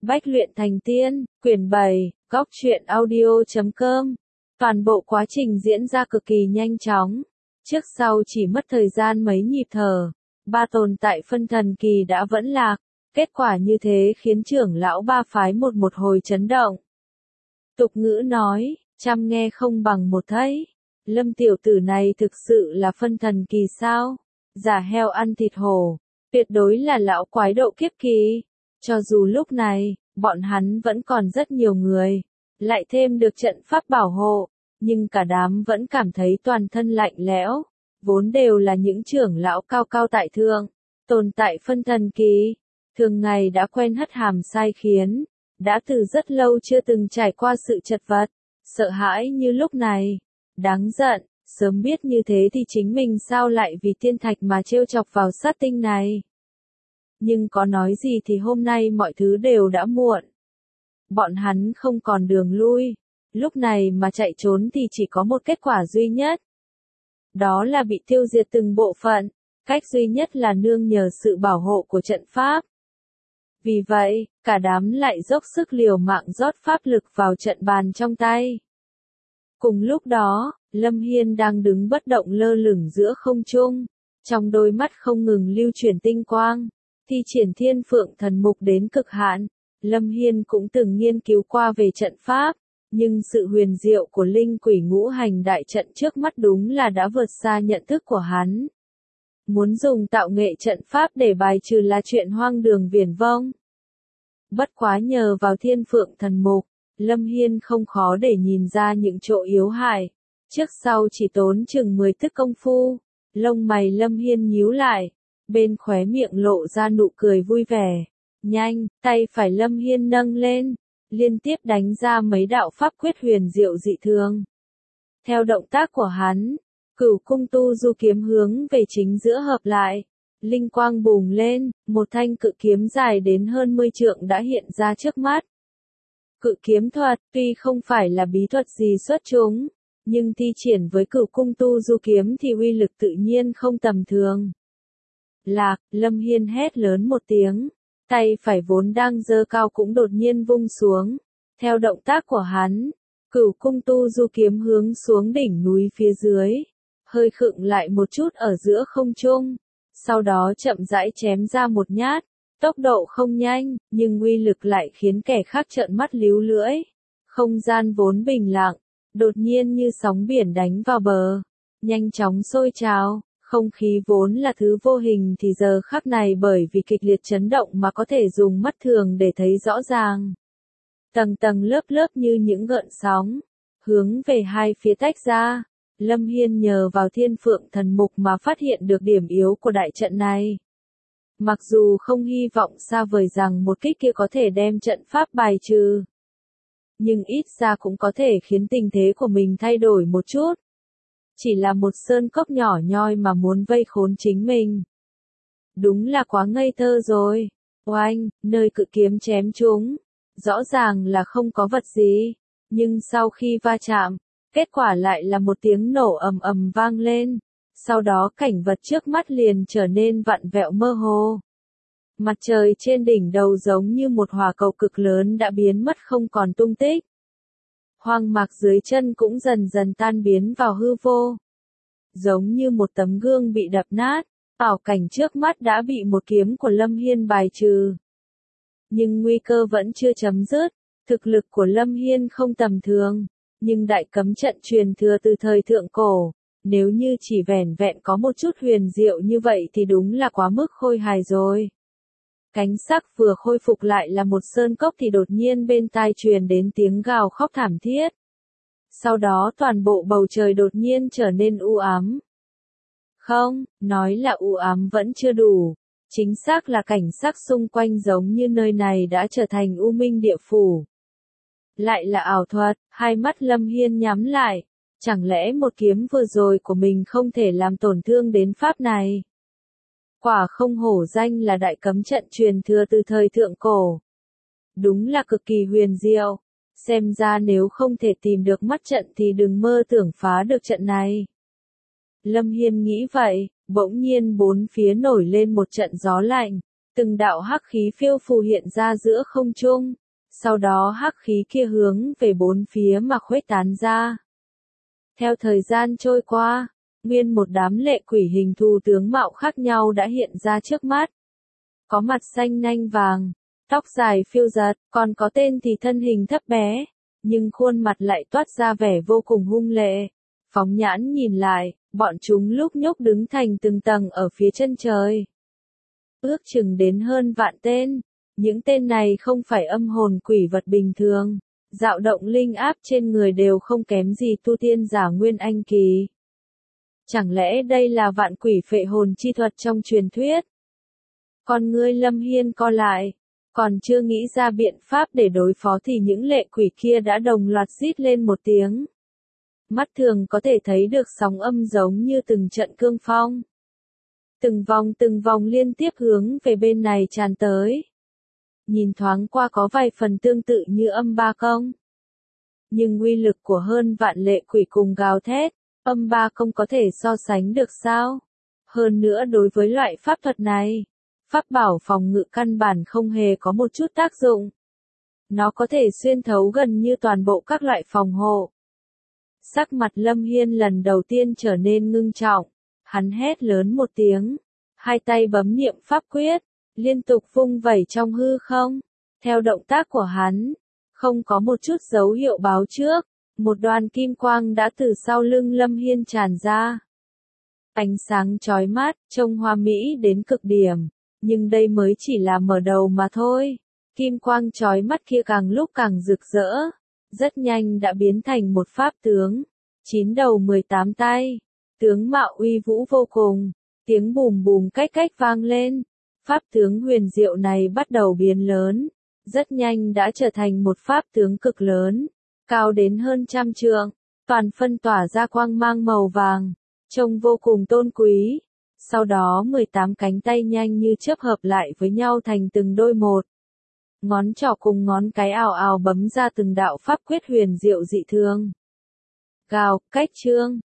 Bách luyện thành tiên, quyển 7, góc truyện audio.com. Toàn bộ quá trình diễn ra cực kỳ nhanh chóng. Trước sau chỉ mất thời gian mấy nhịp thở. Ba tồn tại phân thần kỳ đã vẫn lạc. Kết quả như thế khiến trưởng lão ba phái một hồi chấn động. Tục ngữ nói, trăm nghe không bằng một thấy. Lâm tiểu tử này thực sự là phân thần kỳ sao? Giả heo ăn thịt hổ. Tuyệt đối là lão quái độ kiếp kỳ. Cho dù lúc này, bọn hắn vẫn còn rất nhiều người, lại thêm được trận pháp bảo hộ, nhưng cả đám vẫn cảm thấy toàn thân lạnh lẽo, vốn đều là những trưởng lão cao cao tại thượng, tồn tại phân thần kỳ, thường ngày đã quen hất hàm sai khiến, đã từ rất lâu chưa từng trải qua sự chật vật, sợ hãi như lúc này, đáng giận, sớm biết như thế thì chính mình sao lại vì thiên thạch mà trêu chọc vào sát tinh này. Nhưng có nói gì thì hôm nay mọi thứ đều đã muộn. Bọn hắn không còn đường lui. Lúc này mà chạy trốn thì chỉ có một kết quả duy nhất. Đó là bị tiêu diệt từng bộ phận. Cách duy nhất là nương nhờ sự bảo hộ của trận pháp. Vì vậy, cả đám lại dốc sức liều mạng rót pháp lực vào trận bàn trong tay. Cùng lúc đó, Lâm Hiên đang đứng bất động lơ lửng giữa không trung. Trong đôi mắt không ngừng lưu chuyển tinh quang. Thi triển thiên phượng thần mục đến cực hạn, Lâm Hiên cũng từng nghiên cứu qua về trận pháp, nhưng sự huyền diệu của linh quỷ ngũ hành đại trận trước mắt đúng là đã vượt xa nhận thức của hắn. Muốn dùng tạo nghệ trận pháp để bài trừ là chuyện hoang đường viển vông. Bất quá nhờ vào thiên phượng thần mục, Lâm Hiên không khó để nhìn ra những chỗ yếu hại, trước sau chỉ tốn chừng 10 tức công phu, lông mày Lâm Hiên nhíu lại. Bên khóe miệng lộ ra nụ cười vui vẻ. Nhanh, tay phải Lâm Hiên nâng lên, liên tiếp đánh ra mấy đạo pháp quyết huyền diệu dị thường. Theo động tác của hắn, Cửu cung tu du kiếm hướng về chính giữa hợp lại. Linh quang bùng lên, một thanh cự kiếm dài đến hơn 10 trượng đã hiện ra trước mắt. Cự kiếm thuật, tuy không phải là bí thuật gì xuất chúng, nhưng thi triển với Cửu cung tu du kiếm thì uy lực tự nhiên không tầm thường. Lạc, Lâm Hiên hét lớn một tiếng, tay phải vốn đang giơ cao cũng đột nhiên vung xuống. Theo động tác của hắn, Cửu cung tu du kiếm hướng xuống đỉnh núi phía dưới, hơi khựng lại một chút ở giữa không trung, sau đó chậm rãi chém ra một nhát, tốc độ không nhanh, nhưng uy lực lại khiến kẻ khác trợn mắt líu lưỡi. Không gian vốn bình lặng, đột nhiên như sóng biển đánh vào bờ, nhanh chóng sôi trào. Không khí vốn là thứ vô hình thì giờ khắc này bởi vì kịch liệt chấn động mà có thể dùng mắt thường để thấy rõ ràng. Tầng tầng lớp lớp như những gợn sóng, hướng về hai phía tách ra. Lâm Hiên nhờ vào thiên phượng thần mục mà phát hiện được điểm yếu của đại trận này. Mặc dù không hy vọng xa vời rằng một kích kia có thể đem trận pháp bài trừ, nhưng ít ra cũng có thể khiến tình thế của mình thay đổi một chút. Chỉ là một sơn cốc nhỏ nhoi mà muốn vây khốn chính mình. Đúng là quá ngây thơ rồi. Oanh, nơi cự kiếm chém chúng. Rõ ràng là không có vật gì. Nhưng sau khi va chạm, kết quả lại là một tiếng nổ ầm ầm vang lên. Sau đó cảnh vật trước mắt liền trở nên vặn vẹo mơ hồ. Mặt trời trên đỉnh đầu giống như một hỏa cầu cực lớn đã biến mất không còn tung tích. Hoang mạc dưới chân cũng dần dần tan biến vào hư vô. Giống như một tấm gương bị đập nát, ảo cảnh trước mắt đã bị một kiếm của Lâm Hiên bài trừ. Nhưng nguy cơ vẫn chưa chấm dứt, thực lực của Lâm Hiên không tầm thường, nhưng đại cấm trận truyền thừa từ thời thượng cổ, nếu như chỉ vẻn vẹn có một chút huyền diệu như vậy thì đúng là quá mức khôi hài rồi. Cánh sắc vừa khôi phục lại là một sơn cốc thì đột nhiên bên tai truyền đến tiếng gào khóc thảm thiết. Sau đó toàn bộ bầu trời đột nhiên trở nên u ám. Không, nói là u ám vẫn chưa đủ. Chính xác là cảnh sắc xung quanh giống như nơi này đã trở thành u minh địa phủ. Lại là ảo thuật, hai mắt Lâm Hiên nhắm lại. Chẳng lẽ một kiếm vừa rồi của mình không thể làm tổn thương đến pháp này? Quả không hổ danh là đại cấm trận truyền thừa từ thời thượng cổ. Đúng là cực kỳ huyền diệu. Xem ra nếu không thể tìm được mắt trận thì đừng mơ tưởng phá được trận này. Lâm Hiên nghĩ vậy, bỗng nhiên bốn phía nổi lên một trận gió lạnh, Từng đạo hắc khí phiêu phù hiện ra giữa không trung, sau đó hắc khí kia hướng về bốn phía mà khuếch tán ra. Theo thời gian trôi qua, nguyên một đám lệ quỷ hình thù tướng mạo khác nhau đã hiện ra trước mắt. Có mặt xanh nanh vàng, tóc dài phiêu dật, còn có tên thì thân hình thấp bé, nhưng khuôn mặt lại toát ra vẻ vô cùng hung lệ. Phóng nhãn nhìn lại, bọn chúng lúc nhúc đứng thành từng tầng ở phía chân trời. Ước chừng đến hơn vạn tên, những tên này không phải âm hồn quỷ vật bình thường, dao động linh áp trên người đều không kém gì tu tiên giả nguyên anh kỳ. Chẳng lẽ đây là vạn quỷ phệ hồn chi thuật trong truyền thuyết? Con ngươi Lâm Hiên co lại, còn chưa nghĩ ra biện pháp để đối phó thì những lệ quỷ kia đã đồng loạt rít lên một tiếng. Mắt thường có thể thấy được sóng âm giống như từng trận cương phong. Từng vòng liên tiếp hướng về bên này tràn tới. Nhìn thoáng qua có vài phần tương tự như âm ba công. Nhưng uy lực của hơn vạn lệ quỷ cùng gào thét, âm ba công có thể so sánh được sao? Hơn nữa đối với loại pháp thuật này, pháp bảo phòng ngự căn bản không hề có một chút tác dụng. Nó có thể xuyên thấu gần như toàn bộ các loại phòng hộ. Sắc mặt Lâm Hiên lần đầu tiên trở nên ngưng trọng, hắn hét lớn một tiếng, hai tay bấm niệm pháp quyết, liên tục vung vẩy trong hư không. Theo động tác của hắn, không có một chút dấu hiệu báo trước, một đoàn kim quang đã từ sau lưng Lâm Hiên tràn ra. Ánh sáng chói mắt, trông hoa mỹ đến cực điểm, nhưng đây mới chỉ là mở đầu mà thôi. Kim quang chói mắt kia càng lúc càng rực rỡ, rất nhanh đã biến thành một pháp tướng, 9 đầu 18 tay, tướng mạo uy vũ vô cùng, tiếng bùm bùm cách cách vang lên. Pháp tướng huyền diệu này bắt đầu biến lớn, rất nhanh đã trở thành một pháp tướng cực lớn, cao đến hơn 100 trượng, toàn phân tỏa ra quang mang màu vàng, trông vô cùng tôn quý. Sau đó 18 cánh tay nhanh như chớp hợp lại với nhau thành từng đôi một. Ngón trỏ cùng ngón cái ào ào bấm ra từng đạo pháp quyết huyền diệu dị thường. Gào, cách chương.